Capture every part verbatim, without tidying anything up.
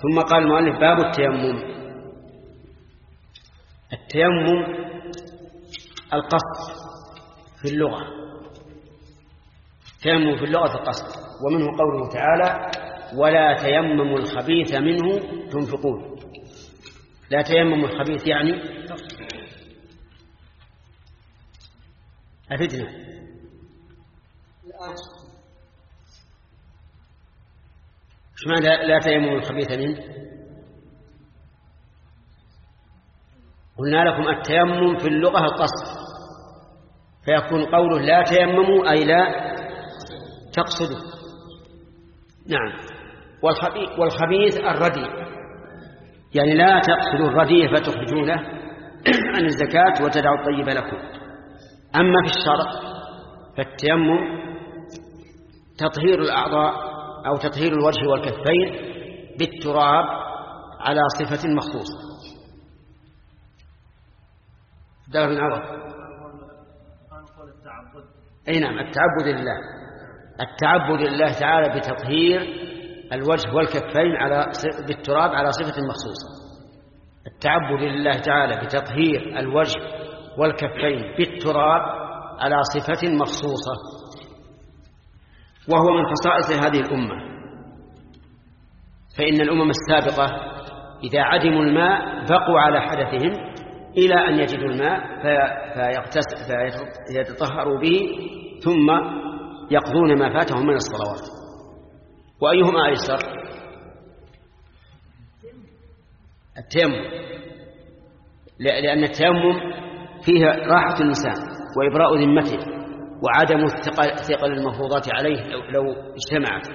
ثم قال المؤلف باب التيمم. التيمم القصد في اللغة، التيمم في اللغة القصد، ومنه قوله تعالى ولا تيمموا الخبيث منه تنفقون. لا تيمموا الخبيث يعني أفدنا. ايش معنى لا تيمموا الخبيث منه؟ قلنا لكم التيمم في اللغة القصد، فيكون قوله لا تيمموا أي لا تقصدوا. نعم. والخبيث, والخبيث الرديء، يعني لا تقصدوا الرديء فتخرجونه عن الزكاة وتدعوا الطيب لكم. أما في الشرع فالتيمم تطهير الأعضاء أو تطهير الوجه والكفين بالتراب على صفة مخصوصة. ده من عوض. أي نعم، التعبد لله، التعبد لله تعالى بتطهير الوجه والكفين على بالتراب على صفة مخصوصة. التعبد لله تعالى بتطهير الوجه والكفين بالتراب على صفة مخصوصة، وهو من خصائص هذه الأمة. فإن الأمم السابقة إذا عدموا الماء بقوا على حدثهم إلى أن يجدوا الماء فيتطهروا به ثم يقضون ما فاتهم من الصلوات. وأيهما أيسر؟ التيمم، لأن التيمم فيه راحة الإنسان وإبراء ذمته وعدم ثقل المفروضات عليه لو اجتمعت.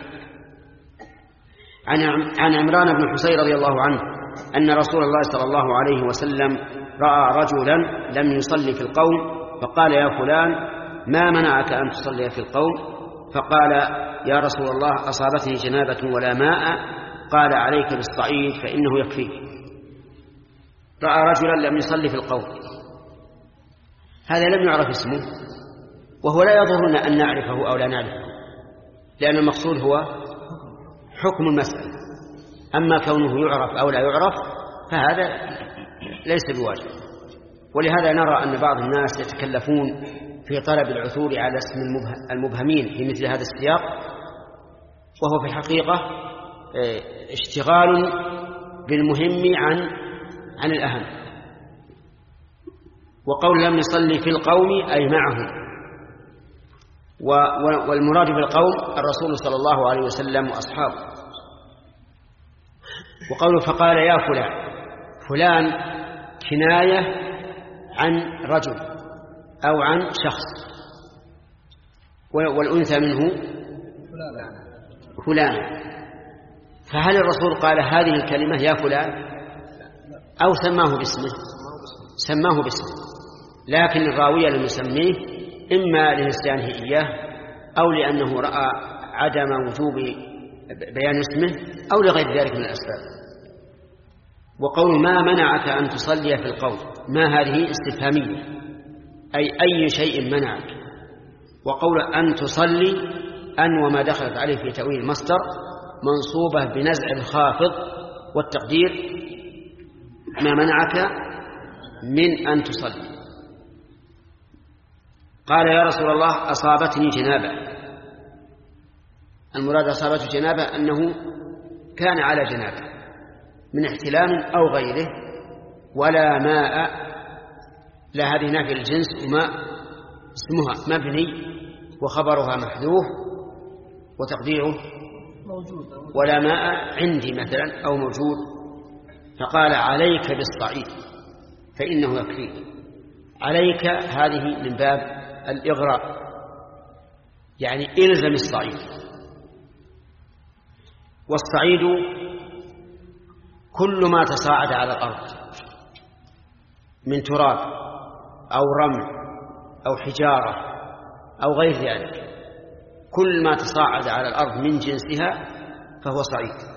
عن عمران بن حسين رضي الله عنه أن رسول الله صلى الله عليه وسلم رأى رجلا لم يصلي في القوم فقال يا فلان ما منعك أن تصلي في القوم؟ فقال يا رسول الله أصابتني جنابة ولا ماء. قال عليك بالصعيد فإنه يكفيك. رأى رجلا لم يصلي في القوم، هذا لم يعرف اسمه، وهو لا يضرنا أن نعرفه أو لا نعرفه، لأن المقصود هو حكم المسألة. أما كونه يعرف أو لا يعرف فهذا ليس بواجب. ولهذا نرى أن بعض الناس يتكلفون في طلب العثور على اسم المبهمين في مثل هذا السياق، وهو في الحقيقة اشتغال بالمهم عن عن الأهم. وقول لم يصلي في القوم أي معهم، والمراد بالقوم الرسول صلى الله عليه وسلم وأصحابه. وقوله فقال يا فلان، فلان كناية عن رجل أو عن شخص، والأنثى منه فلان. فهل الرسول قال هذه الكلمة يا فلان أو سماه باسمه؟ سماه باسمه، لكن الراوي لم يسميه إما لنسيانه إياه أو لأنه رأى عدم وجوب بيان اسمه أو لغير ذلك من الأسباب. وقول ما منعك أن تصلي في القوم، ما هذه استفهامية، أي أي شيء منعك. وقول أن تصلي أن وما دخلت عليه في تأويل المصدر منصوبة بنزع الخافض، والتقدير ما منعك من أن تصلي. قال يا رسول الله أصابتني جنابة. المراد أصابته جنابة أنه كان على جنابة من احتلام أو غيره، ولا ماء، لا هذه نافية الجنس، وماء اسمها مبني وخبرها محذوف وتقديره موجود، ولا ماء عندي مثلا أو موجود. فقال عليك بالصعيد فإنه يكفيك. عليك هذه من باب الإغراء، يعني إلزم الصعيد. والصعيد كل ما تصاعد على الأرض من تراب أو رمل أو حجارة أو غير ذلك، كل ما تصاعد على الأرض من جنسها فهو صعيد.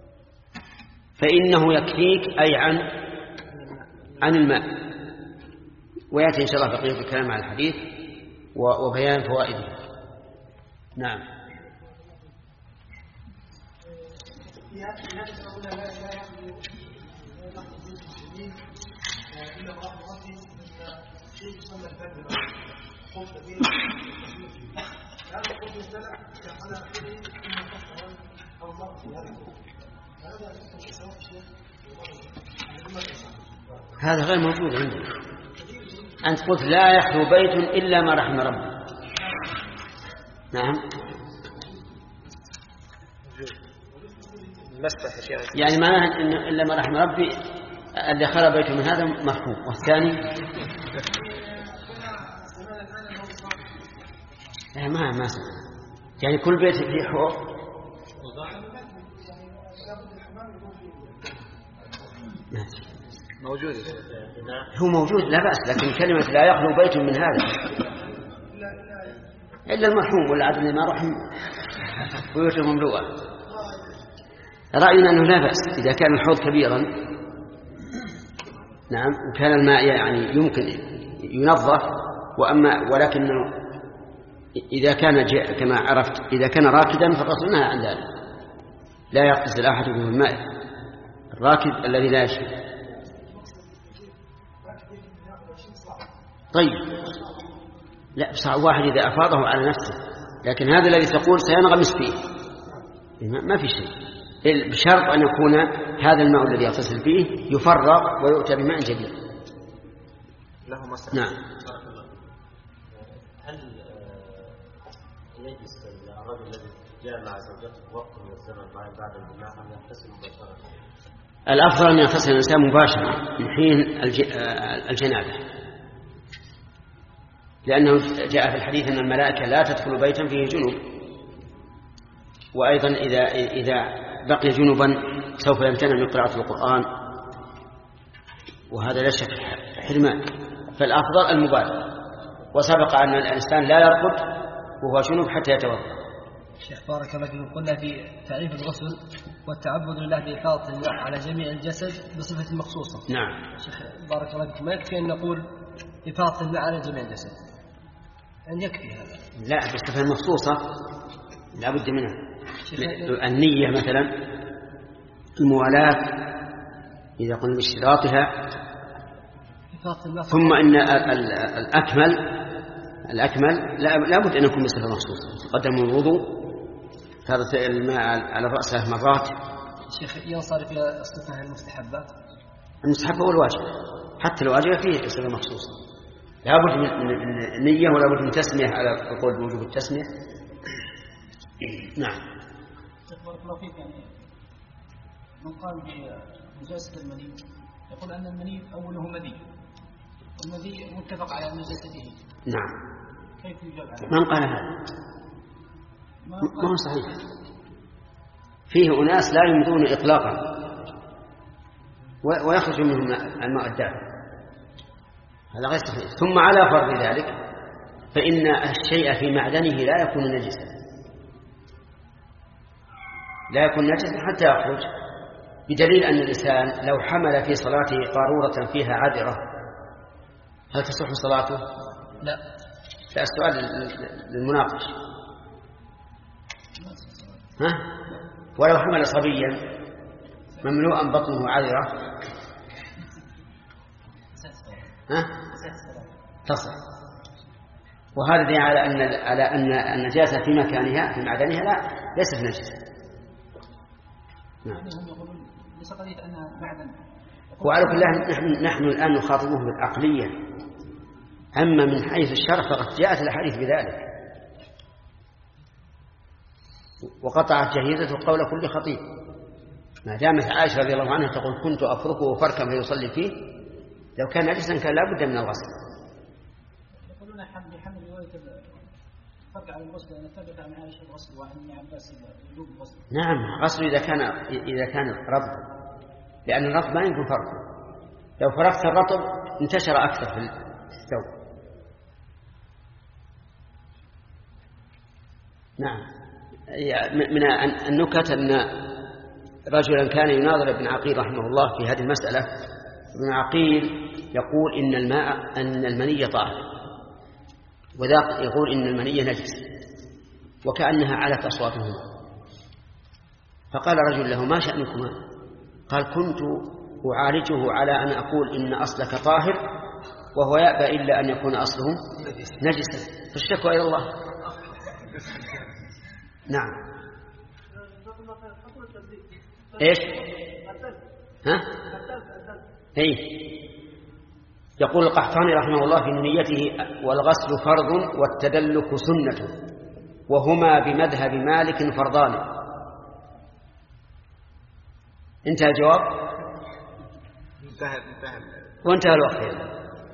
فإنه يكفيك أي عن عن الماء. ويأتي إن شاء الله بقية الكلام عن الحديث وبيان فوائده. نعم. هذا غير موجود عندنا. أنت قلت لا يخلو بيت إلا ما رحم ربي. نعم. يعني معناه إن إلا ما رحم ربي اللي خلى بيته من هذا مفهوم. والثاني ما ما سمع. يعني كل بيت فيه حوض موجود. هو موجود لا بأس، لكن كلمة لا يخلو بيت من هذا إلا المرحوم والعدل ما رحم بيوته مملوءة. رأينا أنه لا بأس إذا كان الحوض كبيرا، نعم، وكان الماء يعني يمكن ينظف، وأما ولكنه إذا كان كما عرفت إذا كان راكدا فالرسول نهى عن ذلك. لا يغتسل أحدكم في الماء الراكد الذي لا يشرب. طيب لا، صاع واحد إذا أفاضه على نفسه، لكن هذا الذي تقول سينغمس فيه ما في شيء، بشرط أن يكون هذا الماء الذي يغتسل فيه يفرغ ويؤتى بماء جديد. نعم. هل يجلس الرجل الذي جاء مع زوجته وقت من الزمن بعد الجماع أم يغتسل مباشرة؟ الأفضل أن يغتسل الإنسان مباشرة من حين الجنابة، لأنه جاء في الحديث أن الملائكة لا تدخل بيتا فيه جنوب، وأيضا إذا إذا بقي جنوبا سوف يمتنع من قراءة القرآن، وهذا لا شك حرمان. فالأفضل المبادرة. وسبق أن الإنسان لا يرقد وهو جنوب حتى يتوضأ. شيخ بارك الله فيكم، قلنا في تعريف الغسل والتعبد لله بإفاضة الماء على جميع الجسد بصفة مخصوصة. نعم. شيخ بارك الله فيكم، ما يكفي أن نقول إفاضة الماء على جميع الجسد، أن يكفي هذا؟ لا، بصفة مخصوصة لا بد منها. النية مثلا، الموالاة إذا قلنا باشتراطها، ثم إن الأكمل الأكمل لا بد أن يكون بصفة مخصوصة. قدم الوضوء، هذا الماء على الرأس ثلاث مرات. شيخ ينصرف إلى الصفة المستحبات. المستحب هو الواجب، حتى الواجب فيه بصفة مخصوصة. لا بد من النية ولا بد من تسمية على القول بوجوب التسمية. نعم. بارك الله فيك. يعني من قال بنجاسة المني يقول أن المني أوله مذي، والمذي متفق على نجاسته. نعم. كيف يجاب على من قال هذا؟ ما هو صحيح. فيه أناس لا يمضون إطلاقا ويخرج منهم الماء الدافئ، هذا غير صحيح. ثم على فرض ذلك فإن الشيء في معدنه لا يكون نجسا، لا يكون نجسا حتى يخرج، بدليل أن الإنسان لو حمل في صلاته قارورة فيها عذرة هل تصح صلاته؟ لا. لا، السؤال للمناقش. ها؟ ولو حمل صبيا مملوءا بطنه عذرة ها؟ تصح. وهذا دليل على أن على أن النجاسة في مكانها في معدنها لا ليست نجسة. نعم. وعلى كل حال نحن نحن الآن نخاطبه بالعقلية، أما من حيث الشرع فقد جاءت الأحاديث بذلك. وقطعت جهيزته قول كل خطيب. ما دامت عائشة رضي الله عنها تقول كنت أفركه فركا فيصلي فيه، لو كان نجسا كان لا بد من الغسل. يقولون حمل حمل رواية الفرق على الغسل أن ثبت عن عائشة الغسل وعن ابن عباس وجوب الغسل. نعم، غسل إذا كان إذا كان رطب، لأن الرطب ما يمكن فرقه. لو فرقت الرطب انتشر أكثر في الثوب. نعم. من النكت أن رجلا كان يناظر ابن عقيل رحمه الله في هذه المسألة. ابن عقيل يقول إن الماء أن المني طاهر، وذاك يقول إن المني نجس، وكأنها علت أصواتهما. فقال رجل له: ما شأنكما؟ قال: كنت أعالجه على أن أقول إن أصلك طاهر وهو يأبى إلا أن يكون أصله نجسا، فاشتكوا إلى الله. نعم. إيش؟ ها؟ إيه؟ يقول القحطاني رحمه الله في نونيته: والغسل فرض والتدلك سنة وهما بمذهب مالك فرضان. انتهى الجواب وانتهى الوقت.